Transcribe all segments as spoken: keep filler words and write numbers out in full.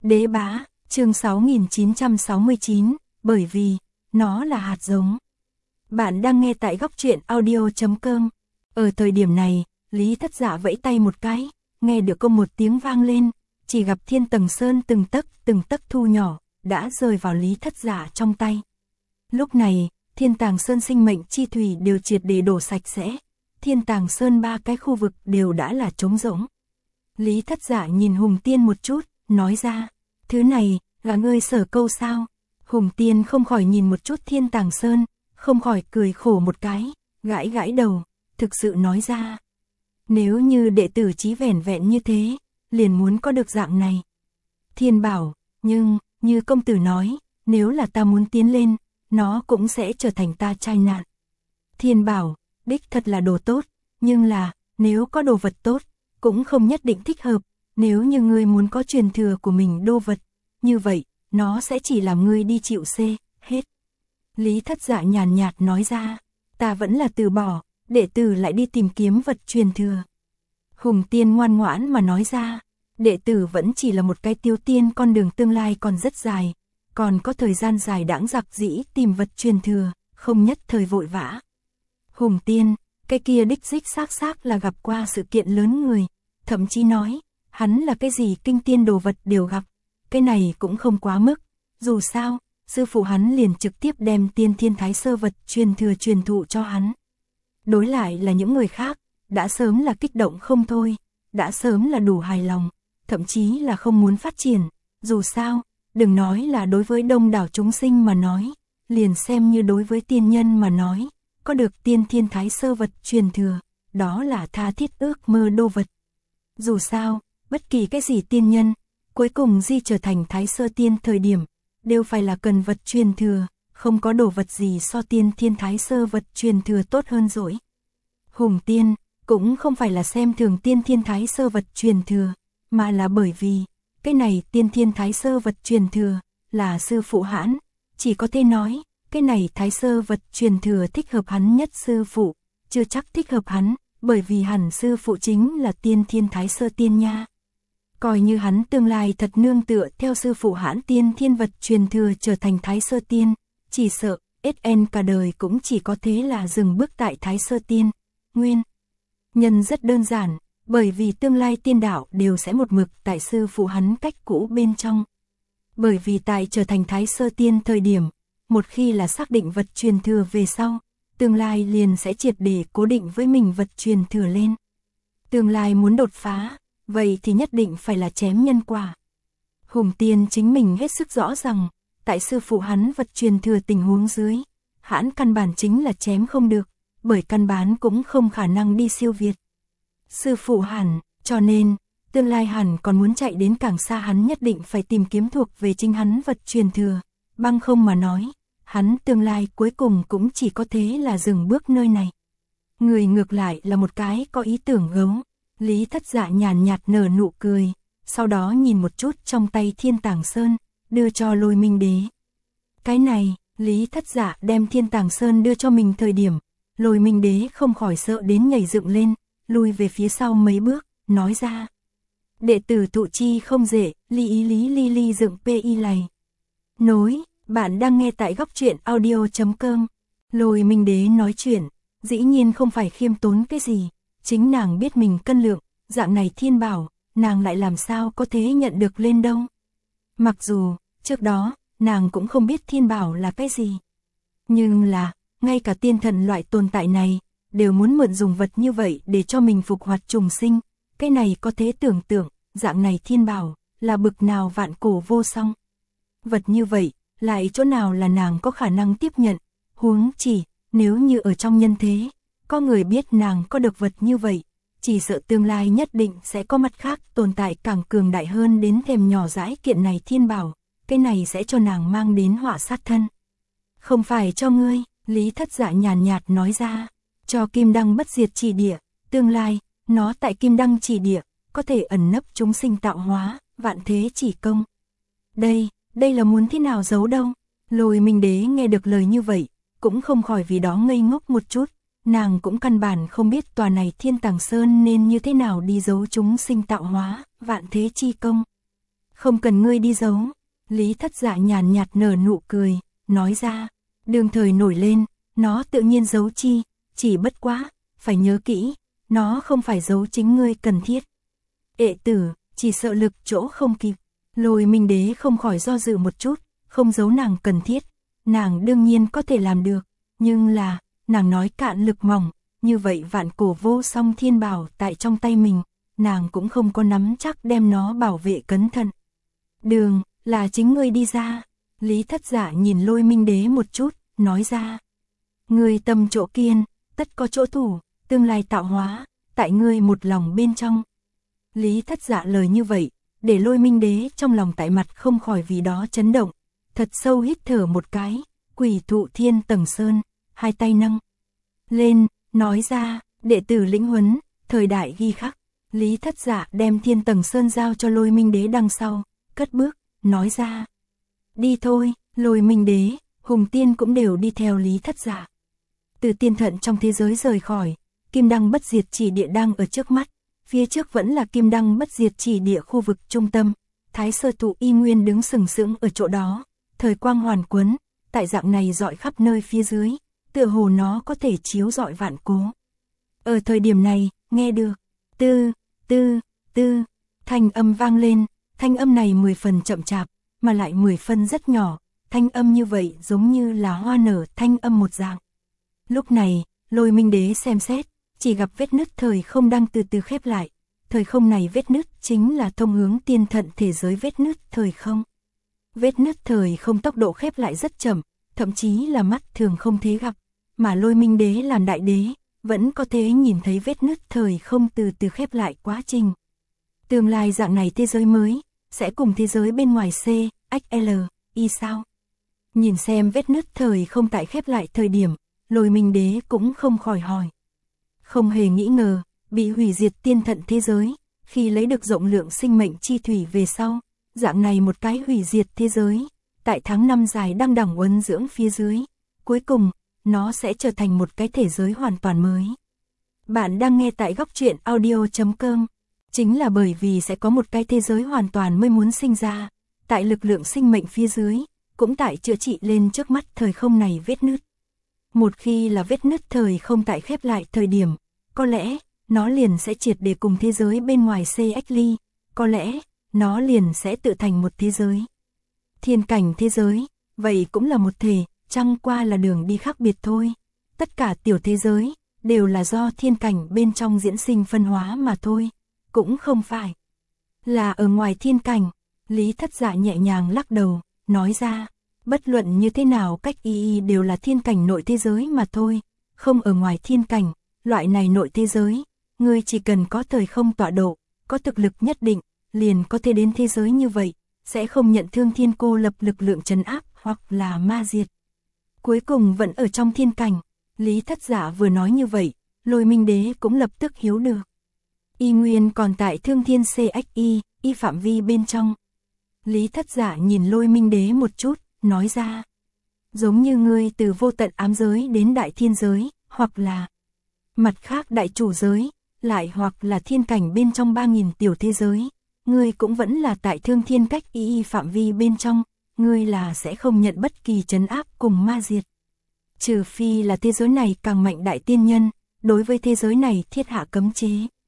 Đế bá, chương sáu nghìn chín trăm sáu mươi chín, bởi vì, nó là hạt giống. Bạn đang nghe tại góc truyện audio chấm com. Ở thời điểm này, Lý Thất Dạ vẫy tay một cái, nghe được có một tiếng vang lên, chỉ gặp Thiên Tầng Sơn từng tấc từng tấc thu nhỏ, đã rơi vào Lý Thất Dạ trong tay. Lúc này, Thiên Tàng Sơn sinh mệnh chi thủy đều triệt để đổ sạch sẽ, Thiên Tàng Sơn ba cái khu vực đều đã là trống rỗng. Lý Thất Dạ nhìn Hùng Tiên một chút, nói ra, thứ này, là ngươi sở câu sao? Hùng Tiên không khỏi nhìn một chút Thiên Tàng Sơn, không khỏi cười khổ một cái, gãi gãi đầu, thực sự nói ra. Nếu như đệ tử chí vẻn vẹn như thế, liền muốn có được dạng này. Thiên bảo, nhưng, như công tử nói, nếu là ta muốn tiến lên, nó cũng sẽ trở thành ta trai nạn. Thiên bảo, đích thật là đồ tốt, nhưng là, nếu có đồ vật tốt, cũng không nhất định thích hợp, nếu như ngươi muốn có truyền thừa của mình đô vật, như vậy, nó sẽ chỉ làm ngươi đi chịu xê, hết. Lý Thất Dạ nhàn nhạt nói ra, ta vẫn là từ bỏ, đệ tử lại đi tìm kiếm vật truyền thừa. Hùng Tiên ngoan ngoãn mà nói ra, đệ tử vẫn chỉ là một cái tiêu tiên, con đường tương lai còn rất dài, còn có thời gian dài đãng dặc dĩ tìm vật truyền thừa, không nhất thời vội vã. Hùng Tiên, cái kia đích đích xác xác là gặp qua sự kiện lớn người, thậm chí nói, hắn là cái gì kinh tiên đồ vật đều gặp, cái này cũng không quá mức, dù sao, sư phụ hắn liền trực tiếp đem tiên thiên thái sơ vật truyền thừa truyền thụ cho hắn. Đối lại là những người khác, đã sớm là kích động không thôi, đã sớm là đủ hài lòng, thậm chí là không muốn phát triển, dù sao, đừng nói là đối với đông đảo chúng sinh mà nói, liền xem như đối với tiên nhân mà nói, có được tiên thiên thái sơ vật truyền thừa, đó là tha thiết ước mơ đô vật. Dù sao, bất kỳ cái gì tiên nhân, cuối cùng di trở thành thái sơ tiên thời điểm, đều phải là cần vật truyền thừa, không có đồ vật gì so tiên thiên thái sơ vật truyền thừa tốt hơn rồi. Hùng Tiên, cũng không phải là xem thường tiên thiên thái sơ vật truyền thừa, mà là bởi vì, cái này tiên thiên thái sơ vật truyền thừa, là sư phụ hãn, chỉ có thể nói, cái này thái sơ vật truyền thừa thích hợp hắn nhất sư phụ, chưa chắc thích hợp hắn, bởi vì hẳn sư phụ chính là tiên thiên thái sơ tiên nha. Coi như hắn tương lai thật nương tựa theo sư phụ hãn tiên thiên vật truyền thừa trở thành thái sơ tiên, chỉ sợ, ét en cả đời cũng chỉ có thế là dừng bước tại thái sơ tiên. Nguyên nhân rất đơn giản, bởi vì tương lai tiên đạo đều sẽ một mực tại sư phụ hắn cách cũ bên trong. Bởi vì tại trở thành thái sơ tiên thời điểm, một khi là xác định vật truyền thừa về sau, tương lai liền sẽ triệt để cố định với mình vật truyền thừa lên. Tương lai muốn đột phá, vậy thì nhất định phải là chém nhân quả. Hùng Tiên chính mình hết sức rõ rằng, tại sư phụ hắn vật truyền thừa tình huống dưới, hãn căn bản chính là chém không được, bởi căn bản cũng không khả năng đi siêu việt sư phụ hẳn, cho nên, tương lai hẳn còn muốn chạy đến càng xa, hắn nhất định phải tìm kiếm thuộc về chính hắn vật truyền thừa, bằng không mà nói, hắn tương lai cuối cùng cũng chỉ có thế là dừng bước nơi này. Người ngược lại là một cái có ý tưởng gấu. Lý Thất Dạ nhàn nhạt nở nụ cười, sau đó nhìn một chút trong tay Thiên Tàng Sơn, đưa cho Lôi Minh Đế. Cái này, Lý Thất Dạ đem Thiên Tàng Sơn đưa cho mình thời điểm, Lôi Minh Đế không khỏi sợ đến nhảy dựng lên, lùi về phía sau mấy bước, nói ra. Đệ tử thụ chi không dễ, ly ý lý ly ly dựng pi lầy. Nối, bạn đang nghe tại góc truyện audio chấm com. Lôi Minh Đế nói chuyện, dĩ nhiên không phải khiêm tốn cái gì. Chính nàng biết mình cân lượng, dạng này thiên bảo, nàng lại làm sao có thế nhận được lên đâu. Mặc dù, trước đó, nàng cũng không biết thiên bảo là cái gì. Nhưng là, ngay cả tiên thần loại tồn tại này, đều muốn mượn dùng vật như vậy để cho mình phục hoạt trùng sinh. Cái này có thế tưởng tượng, dạng này thiên bảo, là bực nào vạn cổ vô song. Vật như vậy, lại chỗ nào là nàng có khả năng tiếp nhận, huống chỉ, nếu như ở trong nhân thế. Có người biết nàng có được vật như vậy, chỉ sợ tương lai nhất định sẽ có mặt khác tồn tại càng cường đại hơn đến thèm nhỏ dãi kiện này thiên bảo, cái này sẽ cho nàng mang đến họa sát thân. Không phải cho ngươi, Lý Thất Dạ nhàn nhạt nói ra, cho Kim Đăng bất diệt chỉ địa, tương lai, nó tại Kim Đăng chỉ địa, có thể ẩn nấp chúng sinh tạo hóa, vạn thế chỉ công. Đây, đây là muốn thế nào giấu đâu? Lôi Minh Đế nghe được lời như vậy, cũng không khỏi vì đó ngây ngốc một chút. Nàng cũng căn bản không biết tòa này Thiên Tàng Sơn nên như thế nào đi giấu chúng sinh tạo hóa, vạn thế chi công. Không cần ngươi đi giấu. Lý Thất Dạ nhàn nhạt nở nụ cười, nói ra. Đương thời nổi lên, nó tự nhiên giấu chi, chỉ bất quá, phải nhớ kỹ, nó không phải giấu chính ngươi cần thiết. Ệ tử, chỉ sợ lực chỗ không kịp. Lôi Minh Đế không khỏi do dự một chút, không giấu nàng cần thiết. Nàng đương nhiên có thể làm được, nhưng là, nàng nói cạn lực mỏng, như vậy vạn cổ vô song thiên bảo tại trong tay mình, nàng cũng không có nắm chắc đem nó bảo vệ cẩn thận. Đường, là chính ngươi đi ra. Lý Thất Dạ nhìn Lôi Minh Đế một chút, nói ra. Ngươi tâm chỗ kiên, tất có chỗ thủ, tương lai tạo hóa, tại ngươi một lòng bên trong. Lý Thất Dạ lời như vậy, để Lôi Minh Đế trong lòng tại mặt không khỏi vì đó chấn động, thật sâu hít thở một cái, quỷ thụ thiên tầng sơn, hai tay nâng lên, nói ra, đệ tử lĩnh huấn, thời đại ghi khắc. Lý Thất Dạ đem thiên tầng sơn giao cho Lôi Minh Đế đằng sau, cất bước, nói ra. Đi thôi, Lôi Minh Đế, Hùng Tiên cũng đều đi theo Lý Thất Dạ. Từ tiên thận trong thế giới rời khỏi, Kim Đăng bất diệt chỉ địa đang ở trước mắt, phía trước vẫn là Kim Đăng bất diệt chỉ địa khu vực trung tâm, Thái Sơ Thụ y nguyên đứng sừng sững ở chỗ đó, thời quang hoàn quấn, tại dạng này rọi khắp nơi phía dưới, tựa hồ nó có thể chiếu rọi vạn cố. Ở thời điểm này, nghe được, tư, tư, tư, thanh âm vang lên, thanh âm này mười phần chậm chạp, mà lại mười phân rất nhỏ, thanh âm như vậy giống như là hoa nở thanh âm một dạng. Lúc này, Lôi Minh Đế xem xét, chỉ gặp vết nứt thời không đang từ từ khép lại, thời không này vết nứt chính là thông hướng tiên thận thế giới vết nứt thời không. Vết nứt thời không tốc độ khép lại rất chậm, thậm chí là mắt thường không thể gặp, mà Lôi Minh Đế làm đại đế, vẫn có thể nhìn thấy vết nứt thời không từ từ khép lại quá trình. Tương lai dạng này thế giới mới, sẽ cùng thế giới bên ngoài C, X L, Y sao? Nhìn xem vết nứt thời không tại khép lại thời điểm, Lôi Minh Đế cũng không khỏi hỏi. Không hề nghĩ ngờ, bị hủy diệt tiên thận thế giới, khi lấy được rộng lượng sinh mệnh chi thủy về sau, dạng này một cái hủy diệt thế giới, tại tháng năm dài đăng đẳng uốn dưỡng phía dưới, cuối cùng, nó sẽ trở thành một cái thế giới hoàn toàn mới. Bạn đang nghe tại góc truyện audio chấm com, chính là bởi vì sẽ có một cái thế giới hoàn toàn mới muốn sinh ra, tại lực lượng sinh mệnh phía dưới, cũng tại chữa trị lên trước mắt thời không này vết nứt. Một khi là vết nứt thời không tại khép lại thời điểm, có lẽ, nó liền sẽ triệt để cùng thế giới bên ngoài C X ly, có lẽ, nó liền sẽ tự thành một thế giới. Thiên cảnh thế giới, vậy cũng là một thể, chẳng qua là đường đi khác biệt thôi. Tất cả tiểu thế giới, đều là do thiên cảnh bên trong diễn sinh phân hóa mà thôi, cũng không phải là ở ngoài thiên cảnh. Lý Thất Dạ nhẹ nhàng lắc đầu, nói ra, bất luận như thế nào cách y y đều là thiên cảnh nội thế giới mà thôi, không ở ngoài thiên cảnh, loại này nội thế giới, ngươi chỉ cần có thời không tọa độ, có thực lực nhất định, liền có thể đến thế giới như vậy, sẽ không nhận thương thiên cô lập lực lượng trấn áp hoặc là ma diệt. Cuối cùng vẫn ở trong thiên cảnh. Lý Thất Dạ vừa nói như vậy, Lôi Minh Đế cũng lập tức hiếu được. Y nguyên còn tại thương thiên C X Y, y phạm vi bên trong. Lý Thất Dạ nhìn Lôi Minh Đế một chút, nói ra. Giống như ngươi từ vô tận ám giới đến đại thiên giới, hoặc là mặt khác đại chủ giới, lại hoặc là thiên cảnh bên trong ba nghìn tiểu thế giới, ngươi cũng vẫn là tại thương thiên cách y y phạm vi bên trong, ngươi là sẽ không nhận bất kỳ trấn áp cùng ma diệt. Trừ phi là thế giới này càng mạnh đại tiên nhân, đối với thế giới này thiết hạ cấm chế.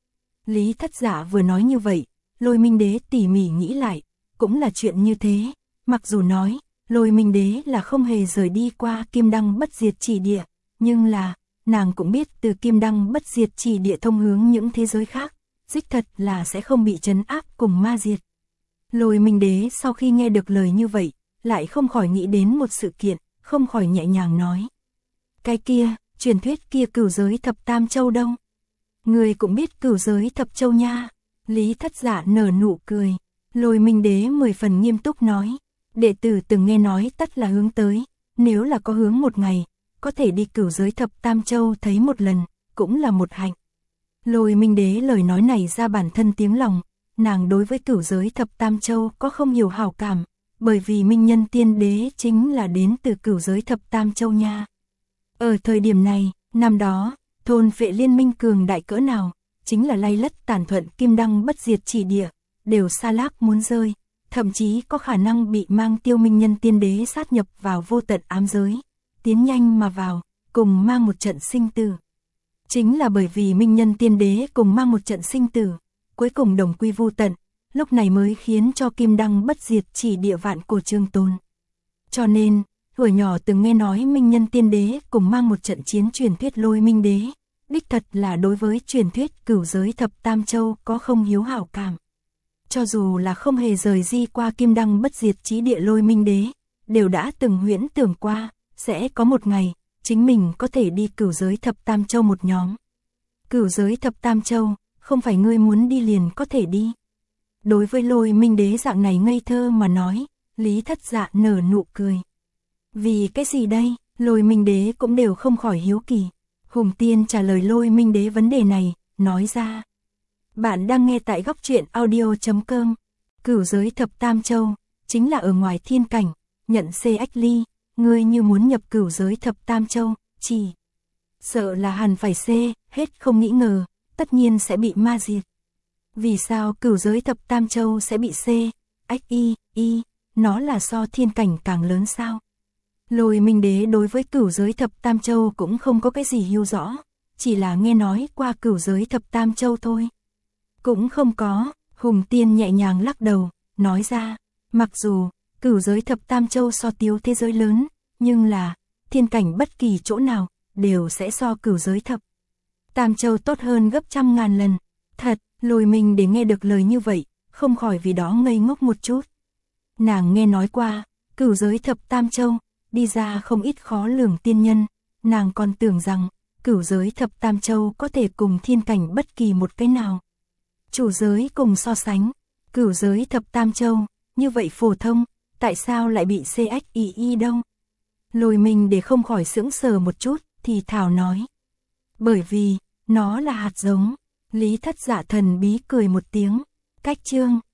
Lý Thất Dạ vừa nói như vậy, Lôi Minh Đế tỉ mỉ nghĩ lại, cũng là chuyện như thế, mặc dù nói, Lôi Minh Đế là không hề rời đi qua Kim Đăng bất diệt chỉ địa, nhưng là, nàng cũng biết từ Kim Đăng bất diệt chỉ địa thông hướng những thế giới khác, đích thật là sẽ không bị trấn áp cùng ma diệt. Lôi Minh Đế sau khi nghe được lời như vậy, lại không khỏi nghĩ đến một sự kiện, không khỏi nhẹ nhàng nói. Cái kia, truyền thuyết kia cửu giới thập tam châu đâu? Người cũng biết cửu giới thập châu nha. Lý Thất Dạ nở nụ cười. Lôi Minh Đế mười phần nghiêm túc nói. Đệ tử từng nghe nói tất là hướng tới, nếu là có hướng một ngày, có thể đi cửu giới thập tam châu thấy một lần, cũng là một hạnh. Lôi Minh Đế lời nói này ra bản thân tiếng lòng, nàng đối với cửu giới thập tam châu có không hiểu hảo cảm, bởi vì Minh Nhân Tiên Đế chính là đến từ cửu giới thập tam châu nha. Ở thời điểm này, năm đó, thôn phệ liên minh cường đại cỡ nào, chính là lay lất tàn thuận Kim Đăng bất diệt chỉ địa, đều xa lác muốn rơi, thậm chí có khả năng bị mang tiêu minh nhân tiên đế sát nhập vào vô tận ám giới, tiến nhanh mà vào, cùng mang một trận sinh tử. Chính là bởi vì minh nhân tiên đế cùng mang một trận sinh tử, cuối cùng đồng quy vô tận, lúc này mới khiến cho kim đăng bất diệt chỉ địa vạn cổ trường tồn. Cho nên, hồi nhỏ từng nghe nói minh nhân tiên đế cùng mang một trận chiến truyền thuyết lôi minh đế, đích thật là đối với truyền thuyết cửu giới thập tam châu có không hiếu hảo cảm. Cho dù là không hề rời di qua kim đăng bất diệt chí địa lôi minh đế, đều đã từng huyễn tưởng qua, sẽ có một ngày, chính mình có thể đi cửu giới thập tam châu một nhóm. Cửu giới thập tam châu, không phải ngươi muốn đi liền có thể đi. Đối với lôi minh đế dạng này ngây thơ mà nói, Lý Thất Dạ nở nụ cười. Vì cái gì đây, lôi minh đế cũng đều không khỏi hiếu kỳ. Hùng Tiên trả lời lôi minh đế vấn đề này, nói ra. Bạn đang nghe tại góc truyện audio chấm com. Cửu giới thập tam châu, chính là ở ngoài thiên cảnh, nhận xê ách ly, ngươi như muốn nhập cửu giới thập tam châu, chỉ sợ là hẳn phải xê, hết không nghĩ ngờ, tất nhiên sẽ bị ma diệt. Vì sao cửu giới thập tam châu sẽ bị xê, ách y, y, nó là so thiên cảnh càng lớn sao? Lôi minh đế đối với cửu giới thập tam châu cũng không có cái gì hiểu rõ, chỉ là nghe nói qua cửu giới thập tam châu thôi. Cũng không có, Hùng Tiên nhẹ nhàng lắc đầu, nói ra, mặc dù cửu giới thập tam châu so tiếu thế giới lớn, nhưng là, thiên cảnh bất kỳ chỗ nào, đều sẽ so cửu giới thập tam châu tốt hơn gấp trăm ngàn lần. Thật, lôi minh để nghe được lời như vậy, không khỏi vì đó ngây ngốc một chút. Nàng nghe nói qua, cửu giới thập tam châu, đi ra không ít khó lường tiên nhân, nàng còn tưởng rằng, cửu giới thập tam châu có thể cùng thiên cảnh bất kỳ một cái nào. Chủ giới cùng so sánh, cửu giới thập tam châu, như vậy phổ thông, tại sao lại bị xê ách y y đâu? Lôi minh để không khỏi sững sờ một chút, thì thảo nói. Bởi vì, nó là hạt giống. Lý Thất Dạ thần bí cười một tiếng, cách chương.